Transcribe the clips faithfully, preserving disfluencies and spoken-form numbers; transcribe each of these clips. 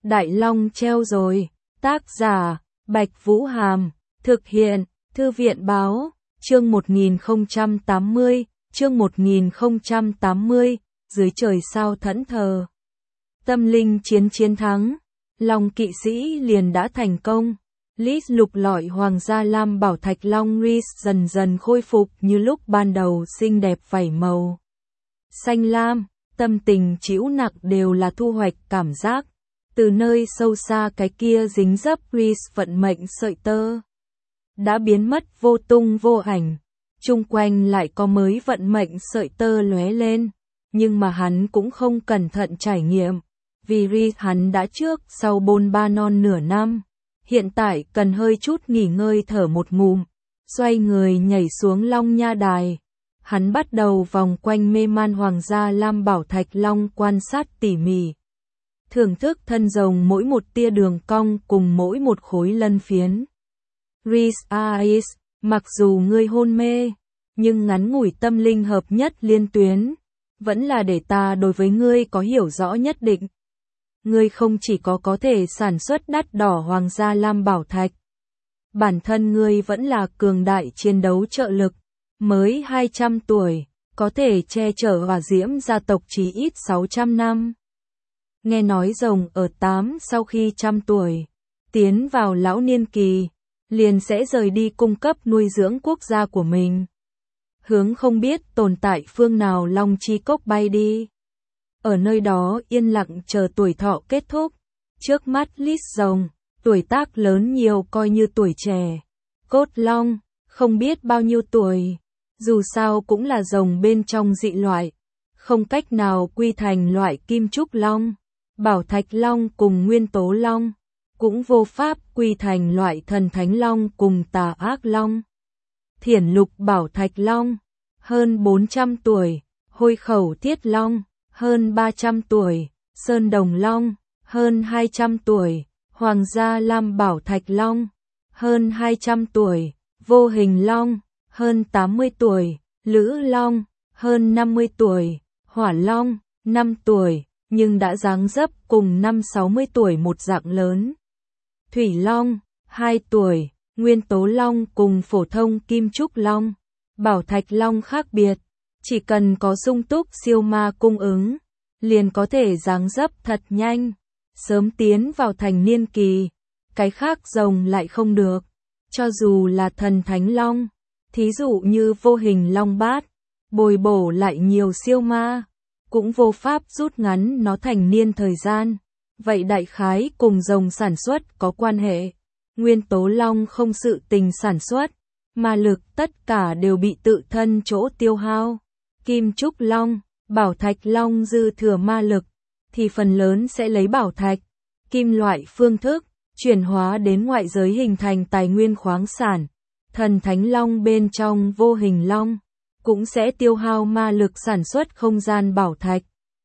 Đại Long treo rồi. Tác giả, Bạch Vũ Hàm. Thực hiện, Thư viện Báo. Chương một nghìn không trăm tám mươi. Chương một nghìn không trăm tám mươi. Dưới trời sao thẫn thờ. Tâm linh chiến chiến thắng. Long kỵ sĩ liền đã thành công. Lis lục lọi hoàng gia lam bảo thạch long Ris dần dần khôi phục như lúc ban đầu, xinh đẹp vảy màu xanh lam, tâm tình chịu nặng đều là thu hoạch cảm giác. Từ nơi sâu xa cái kia dính dấp Ris vận mệnh sợi tơ đã biến mất vô tung vô ảnh, chung quanh lại có mới vận mệnh sợi tơ lóe lên, nhưng mà hắn cũng không cẩn thận trải nghiệm, vì Ris hắn đã trước sau bôn ba non nửa năm. Hiện tại cần hơi chút nghỉ ngơi thở một ngụm, xoay người nhảy xuống Long Nha Đài. Hắn bắt đầu vòng quanh mê man hoàng gia lam bảo thạch long quan sát tỉ mỉ. Thưởng thức thân rồng mỗi một tia đường cong cùng mỗi một khối lân phiến. Ris Ais, mặc dù ngươi hôn mê, nhưng ngắn ngủi tâm linh hợp nhất liên tuyến, vẫn là để ta đối với ngươi có hiểu rõ nhất định. Ngươi không chỉ có có thể sản xuất đắt đỏ hoàng gia lam bảo thạch, bản thân ngươi vẫn là cường đại chiến đấu trợ lực, mới hai trăm tuổi, có thể che chở hỏa diễm gia tộc chí ít sáu trăm năm. Nghe nói rồng ở tám sau khi trăm tuổi, tiến vào lão niên kỳ, liền sẽ rời đi cung cấp nuôi dưỡng quốc gia của mình. Hướng không biết tồn tại phương nào long chi cốc bay đi. Ở nơi đó yên lặng chờ tuổi thọ kết thúc. Trước mắt Lis rồng, tuổi tác lớn nhiều coi như tuổi trẻ. Cốt long, không biết bao nhiêu tuổi. Dù sao cũng là rồng bên trong dị loại. Không cách nào quy thành loại kim trúc long, bảo thạch long cùng nguyên tố long. Cũng vô pháp quy thành loại thần thánh long cùng tà ác long. Thiển lục bảo thạch long, hơn bốn trăm tuổi. Hôi khẩu thiết long, hơn ba trăm tuổi, sơn đồng long, hơn hai trăm tuổi, hoàng gia lam bảo thạch long, hơn hai trăm tuổi, vô hình long, hơn tám mươi tuổi, lữ long, hơn năm mươi tuổi, hỏa long, năm tuổi, nhưng đã dáng dấp cùng năm sáu mươi tuổi một dạng lớn. Thủy long, hai tuổi, nguyên tố long cùng phổ thông kim trúc long, bảo thạch long khác biệt. Chỉ cần có sung túc siêu ma cung ứng, liền có thể dáng dấp thật nhanh, sớm tiến vào thành niên kỳ. Cái khác rồng lại không được. Cho dù là thần thánh long, thí dụ như vô hình long bát, bồi bổ lại nhiều siêu ma, cũng vô pháp rút ngắn nó thành niên thời gian. Vậy đại khái cùng rồng sản xuất có quan hệ. Nguyên tố long không sự tình sản xuất, ma lực tất cả đều bị tự thân chỗ tiêu hao. Kim trúc long, bảo thạch long dư thừa ma lực, thì phần lớn sẽ lấy bảo thạch, kim loại phương thức, chuyển hóa đến ngoại giới hình thành tài nguyên khoáng sản. Thần thánh long bên trong vô hình long, cũng sẽ tiêu hao ma lực sản xuất không gian bảo thạch.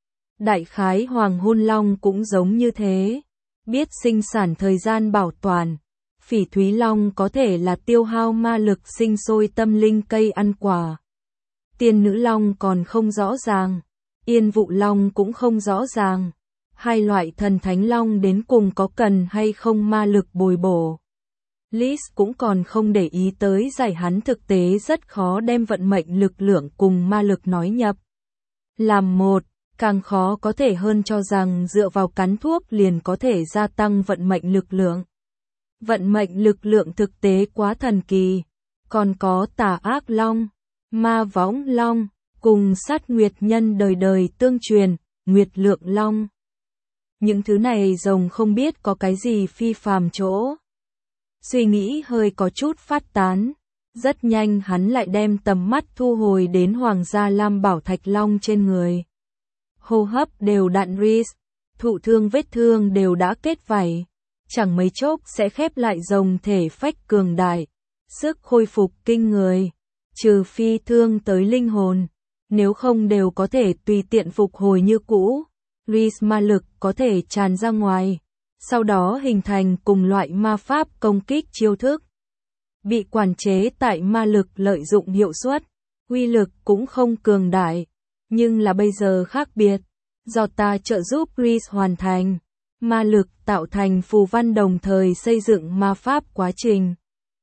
Đại khái hoàng hôn long cũng giống như thế, biết sinh sản thời gian bảo toàn. Phỉ thúy long có thể là tiêu hao ma lực sinh sôi tâm linh cây ăn quả. Tiên nữ long còn không rõ ràng, yên vụ long cũng không rõ ràng. Hai loại thần thánh long đến cùng có cần hay không ma lực bồi bổ. Lis cũng còn không để ý tới giải, hắn thực tế rất khó đem vận mệnh lực lượng cùng ma lực nói nhập làm một, càng khó có thể hơn cho rằng dựa vào cắn thuốc liền có thể gia tăng vận mệnh lực lượng. Vận mệnh lực lượng thực tế quá thần kỳ, còn có tà ác long, ma võng long, cùng sát nguyệt nhân đời đời tương truyền, nguyệt lượng long. Những thứ này rồng không biết có cái gì phi phàm chỗ. Suy nghĩ hơi có chút phát tán, rất nhanh hắn lại đem tầm mắt thu hồi đến hoàng gia lam bảo thạch long trên người. Hô hấp đều đặn Ris, thụ thương vết thương đều đã kết vảy, chẳng mấy chốc sẽ khép lại, rồng thể phách cường đại, sức khôi phục kinh người. Trừ phi thương tới linh hồn, nếu không đều có thể tùy tiện phục hồi như cũ. Ris ma lực có thể tràn ra ngoài, sau đó hình thành cùng loại ma pháp công kích chiêu thức. Bị quản chế tại ma lực lợi dụng hiệu suất, uy lực cũng không cường đại, nhưng là bây giờ khác biệt. Do ta trợ giúp Ris hoàn thành, ma lực tạo thành phù văn đồng thời xây dựng ma pháp quá trình.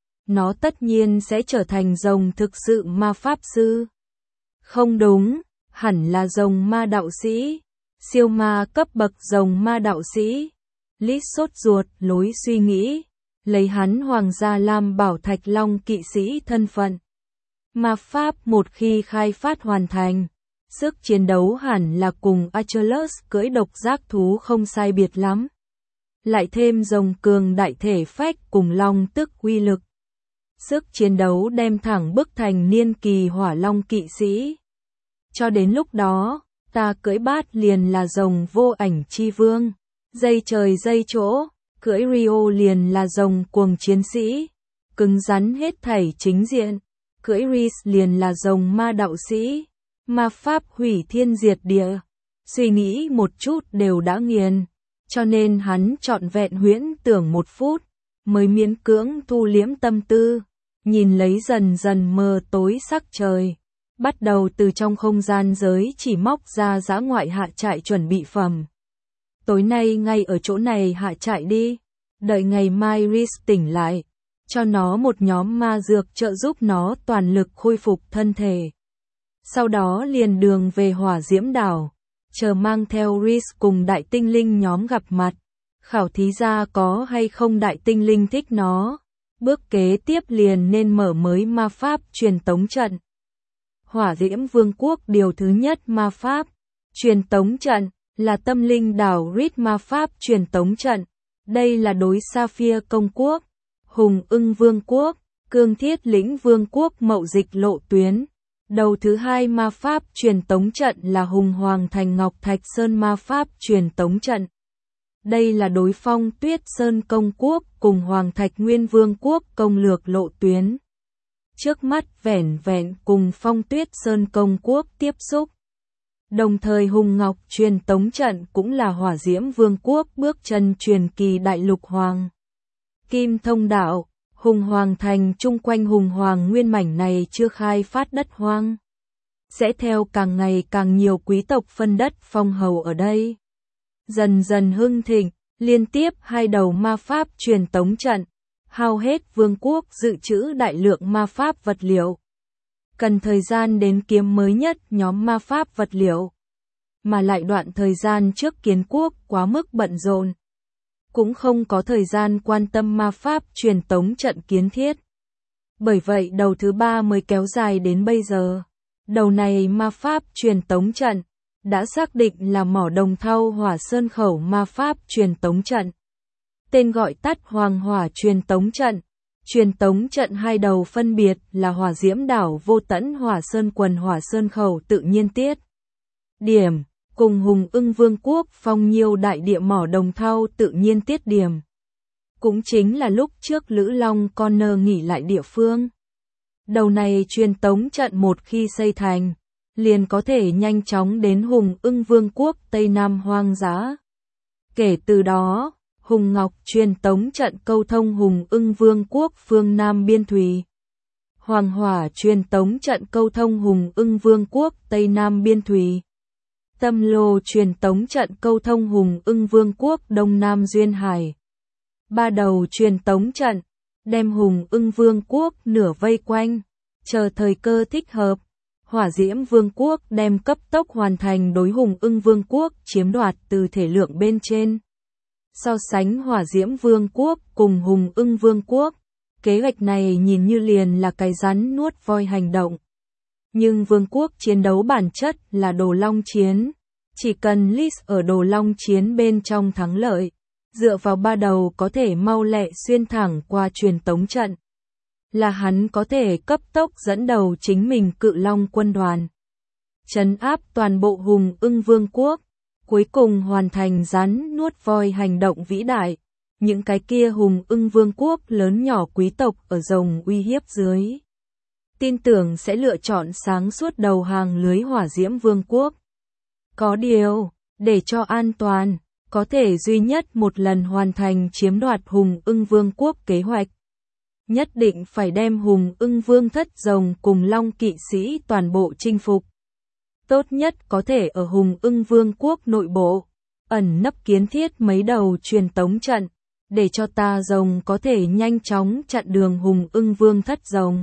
Nó tất nhiên sẽ trở thành rồng thực sự ma pháp sư. Không đúng, hẳn là rồng ma đạo sĩ. Siêu ma cấp bậc rồng ma đạo sĩ. Lis sốt ruột lối suy nghĩ. Lấy hắn hoàng gia làm bảo thạch long kỵ sĩ thân phận. Ma pháp một khi khai phát hoàn thành. Sức chiến đấu hẳn là cùng Achilles cưỡi độc giác thú không sai biệt lắm. Lại thêm rồng cường đại thể phách cùng long tức uy lực. Sức chiến đấu đem thẳng bức thành niên kỳ hỏa long kỵ sĩ. Cho đến lúc đó, ta cưỡi bát liền là rồng vô ảnh chi vương. Dây trời dây chỗ, cưỡi Rio liền là rồng cuồng chiến sĩ. Cứng rắn hết thảy chính diện, cưỡi Reese liền là rồng ma đạo sĩ. Ma pháp hủy thiên diệt địa. Suy nghĩ một chút đều đã nghiền. Cho nên hắn trọn vẹn huyễn tưởng một phút, mới miễn cưỡng thu liễm tâm tư. Nhìn lấy dần dần mờ tối sắc trời. Bắt đầu từ trong không gian giới chỉ móc ra dã ngoại hạ trại chuẩn bị phẩm. Tối nay ngay ở chỗ này hạ trại đi. Đợi ngày mai Reese tỉnh lại. Cho nó một nhóm ma dược trợ giúp nó toàn lực khôi phục thân thể. Sau đó liền đường về hỏa diễm đảo. Chờ mang theo Reese cùng đại tinh linh nhóm gặp mặt. Khảo thí ra có hay không đại tinh linh thích nó. Bước kế tiếp liền nên mở mới ma pháp truyền tống trận. Hỏa diễm vương quốc điều thứ nhất ma pháp truyền tống trận là tâm linh đảo Reed ma pháp truyền tống trận. Đây là đối Sapphire công quốc, Hùng ưng vương quốc, Cương thiết lĩnh vương quốc mậu dịch lộ tuyến. Đầu thứ hai ma pháp truyền tống trận là Hùng Hoàng thành Ngọc Thạch Sơn ma pháp truyền tống trận. Đây là đối Phong Tuyết Sơn công quốc cùng Hoàng Thạch Nguyên vương quốc công lược lộ tuyến. Trước mắt vẻn vẹn cùng Phong Tuyết Sơn công quốc tiếp xúc. Đồng thời Hùng Ngọc truyền tống trận cũng là Hỏa Diễm vương quốc bước chân truyền kỳ đại lục hoàng. Kim thông đạo, Hùng Hoàng thành chung quanh Hùng Hoàng nguyên mảnh này chưa khai phát đất hoang. Sẽ theo càng ngày càng nhiều quý tộc phân đất phong hầu ở đây. Dần dần hưng thịnh, liên tiếp hai đầu ma pháp truyền tống trận, hao hết vương quốc dự trữ đại lượng ma pháp vật liệu. Cần thời gian đến kiếm mới nhất nhóm ma pháp vật liệu. Mà lại đoạn thời gian trước kiến quốc quá mức bận rộn. Cũng không có thời gian quan tâm ma pháp truyền tống trận kiến thiết. Bởi vậy đầu thứ ba mới kéo dài đến bây giờ. Đầu này ma pháp truyền tống trận đã xác định là mỏ đồng thau hỏa sơn khẩu ma pháp truyền tống trận. Tên gọi tắt Hoàng hỏa truyền tống trận. Truyền tống trận hai đầu phân biệt là hỏa diễm đảo vô tẫn hỏa sơn quần hỏa sơn khẩu tự nhiên tiết. Điểm, cùng Hùng ưng vương quốc phong nhiêu đại địa mỏ đồng thau tự nhiên tiết điểm. Cũng chính là lúc trước Lữ Long Connor nghỉ lại địa phương. Đầu này truyền tống trận một khi xây thành, liền có thể nhanh chóng đến Hùng ưng vương quốc Tây Nam hoang dã. Kể từ đó, Hùng Ngọc truyền tống trận câu thông Hùng ưng vương quốc phương Nam biên thùy. Hoàng hỏa truyền tống trận câu thông Hùng ưng vương quốc Tây Nam biên thùy. Tâm lô truyền tống trận câu thông Hùng ưng vương quốc Đông Nam duyên hải. Ba đầu truyền tống trận, đem Hùng ưng vương quốc nửa vây quanh, chờ thời cơ thích hợp. Hỏa diễm vương quốc đem cấp tốc hoàn thành đối Hùng ưng vương quốc chiếm đoạt từ thể lượng bên trên. So sánh hỏa diễm vương quốc cùng Hùng ưng vương quốc, kế hoạch này nhìn như liền là cái rắn nuốt voi hành động. Nhưng vương quốc chiến đấu bản chất là đồ long chiến. Chỉ cần Lis ở đồ long chiến bên trong thắng lợi, dựa vào ba đầu có thể mau lẹ xuyên thẳng qua truyền tống trận. Là hắn có thể cấp tốc dẫn đầu chính mình cự long quân đoàn. Trấn áp toàn bộ Hùng ưng vương quốc, cuối cùng hoàn thành rắn nuốt voi hành động vĩ đại. Những cái kia Hùng ưng vương quốc lớn nhỏ quý tộc ở rồng uy hiếp dưới. Tin tưởng sẽ lựa chọn sáng suốt đầu hàng lưới hỏa diễm vương quốc. Có điều, để cho an toàn, có thể duy nhất một lần hoàn thành chiếm đoạt Hùng ưng vương quốc kế hoạch. Nhất định phải đem Hùng ưng vương thất rồng cùng long kỵ sĩ toàn bộ chinh phục. Tốt nhất có thể ở Hùng ưng vương quốc nội bộ, ẩn nấp kiến thiết mấy đầu truyền tống trận, để cho ta rồng có thể nhanh chóng chặn đường Hùng Ưng Vương thất rồng.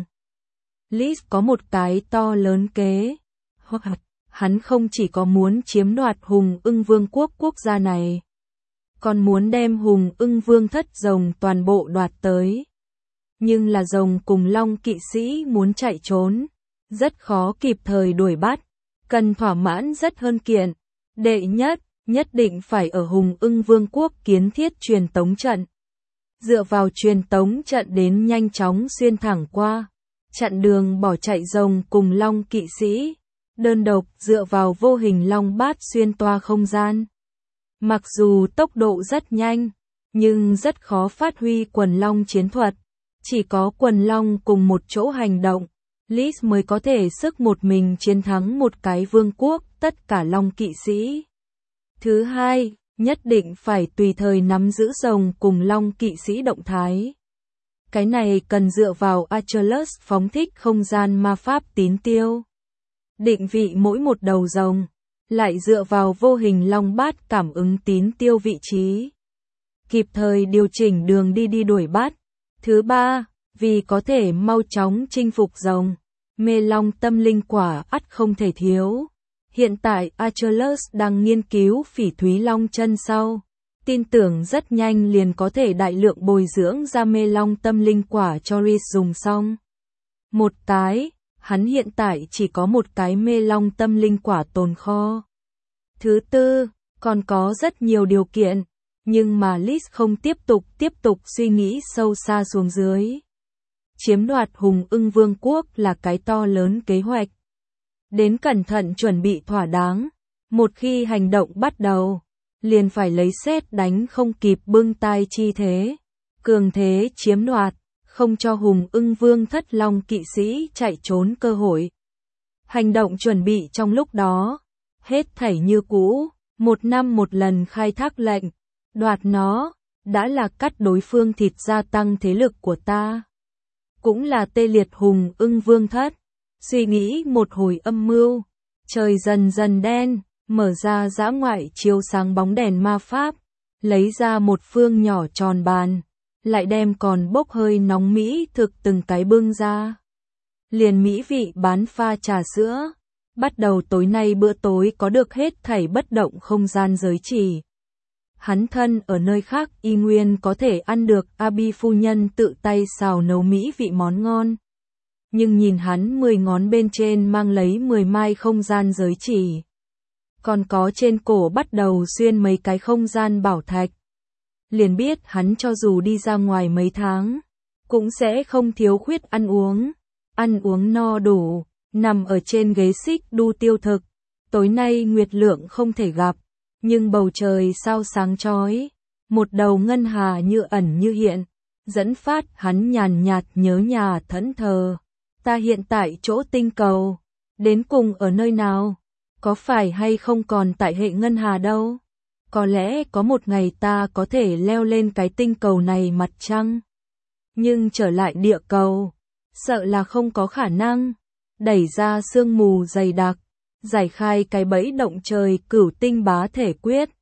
Lis có một cái to lớn kế, hoặc hắn không chỉ có muốn chiếm đoạt Hùng Ưng Vương quốc quốc gia này, còn muốn đem Hùng Ưng Vương thất rồng toàn bộ đoạt tới. Nhưng là rồng cùng long kỵ sĩ muốn chạy trốn, rất khó kịp thời đuổi bắt, cần thỏa mãn rất hơn kiện. Đệ nhất, nhất định phải ở Hùng Ưng Vương quốc kiến thiết truyền tống trận. Dựa vào truyền tống trận đến nhanh chóng xuyên thẳng qua, chặn đường bỏ chạy rồng cùng long kỵ sĩ, đơn độc dựa vào vô hình long bát xuyên toa không gian. Mặc dù tốc độ rất nhanh, nhưng rất khó phát huy quần long chiến thuật. Chỉ có quần long cùng một chỗ hành động, Lis mới có thể sức một mình chiến thắng một cái vương quốc tất cả long kỵ sĩ. Thứ hai, nhất định phải tùy thời nắm giữ rồng cùng long kỵ sĩ động thái. Cái này cần dựa vào Achilles phóng thích không gian ma pháp tín tiêu. Định vị mỗi một đầu rồng, lại dựa vào vô hình long bát cảm ứng tín tiêu vị trí. Kịp thời điều chỉnh đường đi đi đuổi bắt. Thứ ba, vì có thể mau chóng chinh phục rồng, mê long tâm linh quả ắt không thể thiếu. Hiện tại Achilles đang nghiên cứu phỉ thúy long chân sau, tin tưởng rất nhanh liền có thể đại lượng bồi dưỡng ra mê long tâm linh quả cho Reese dùng xong. Một cái, hắn hiện tại chỉ có một cái mê long tâm linh quả tồn kho. Thứ tư, còn có rất nhiều điều kiện, nhưng mà Lis không tiếp tục tiếp tục suy nghĩ sâu xa xuống dưới. Chiếm đoạt Hùng Ưng Vương quốc là cái to lớn kế hoạch. Đến cẩn thận chuẩn bị thỏa đáng, một khi hành động bắt đầu, liền phải lấy sét đánh không kịp bưng tai chi thế, cường thế chiếm đoạt, không cho Hùng Ưng Vương thất long kỵ sĩ chạy trốn cơ hội. Hành động chuẩn bị trong lúc đó, hết thảy như cũ, một năm một lần khai thác lệnh, đoạt nó, đã là cắt đối phương thịt gia tăng thế lực của ta. Cũng là tê liệt Hùng Ưng Vương thất. Suy nghĩ một hồi âm mưu, trời dần dần đen, mở ra dã ngoại chiếu sáng bóng đèn ma pháp, lấy ra một phương nhỏ tròn bàn, lại đem còn bốc hơi nóng mỹ thực từng cái bưng ra. Liền mỹ vị bán pha trà sữa, bắt đầu tối nay bữa tối có được hết thảy bất động không gian giới chỉ. Hắn thân ở nơi khác y nguyên có thể ăn được Abi phu nhân tự tay xào nấu mỹ vị món ngon. Nhưng nhìn hắn mười ngón bên trên mang lấy mười mai không gian giới chỉ. Còn có trên cổ bắt đầu xuyên mấy cái không gian bảo thạch. Liền biết hắn cho dù đi ra ngoài mấy tháng, cũng sẽ không thiếu khuyết ăn uống. Ăn uống no đủ, nằm ở trên ghế xích đu tiêu thực. Tối nay nguyệt lượng không thể gặp, nhưng bầu trời sao sáng chói. Một đầu ngân hà như ẩn như hiện, dẫn phát hắn nhàn nhạt nhớ nhà thẫn thờ. Ta hiện tại chỗ tinh cầu, đến cùng ở nơi nào? Có phải hay không còn tại hệ ngân hà đâu? Có lẽ có một ngày ta có thể leo lên cái tinh cầu này mặt trăng. Nhưng trở lại địa cầu, sợ là không có khả năng. Đẩy ra sương mù dày đặc, giải khai cái bẫy động trời cửu tinh bá thể quyết.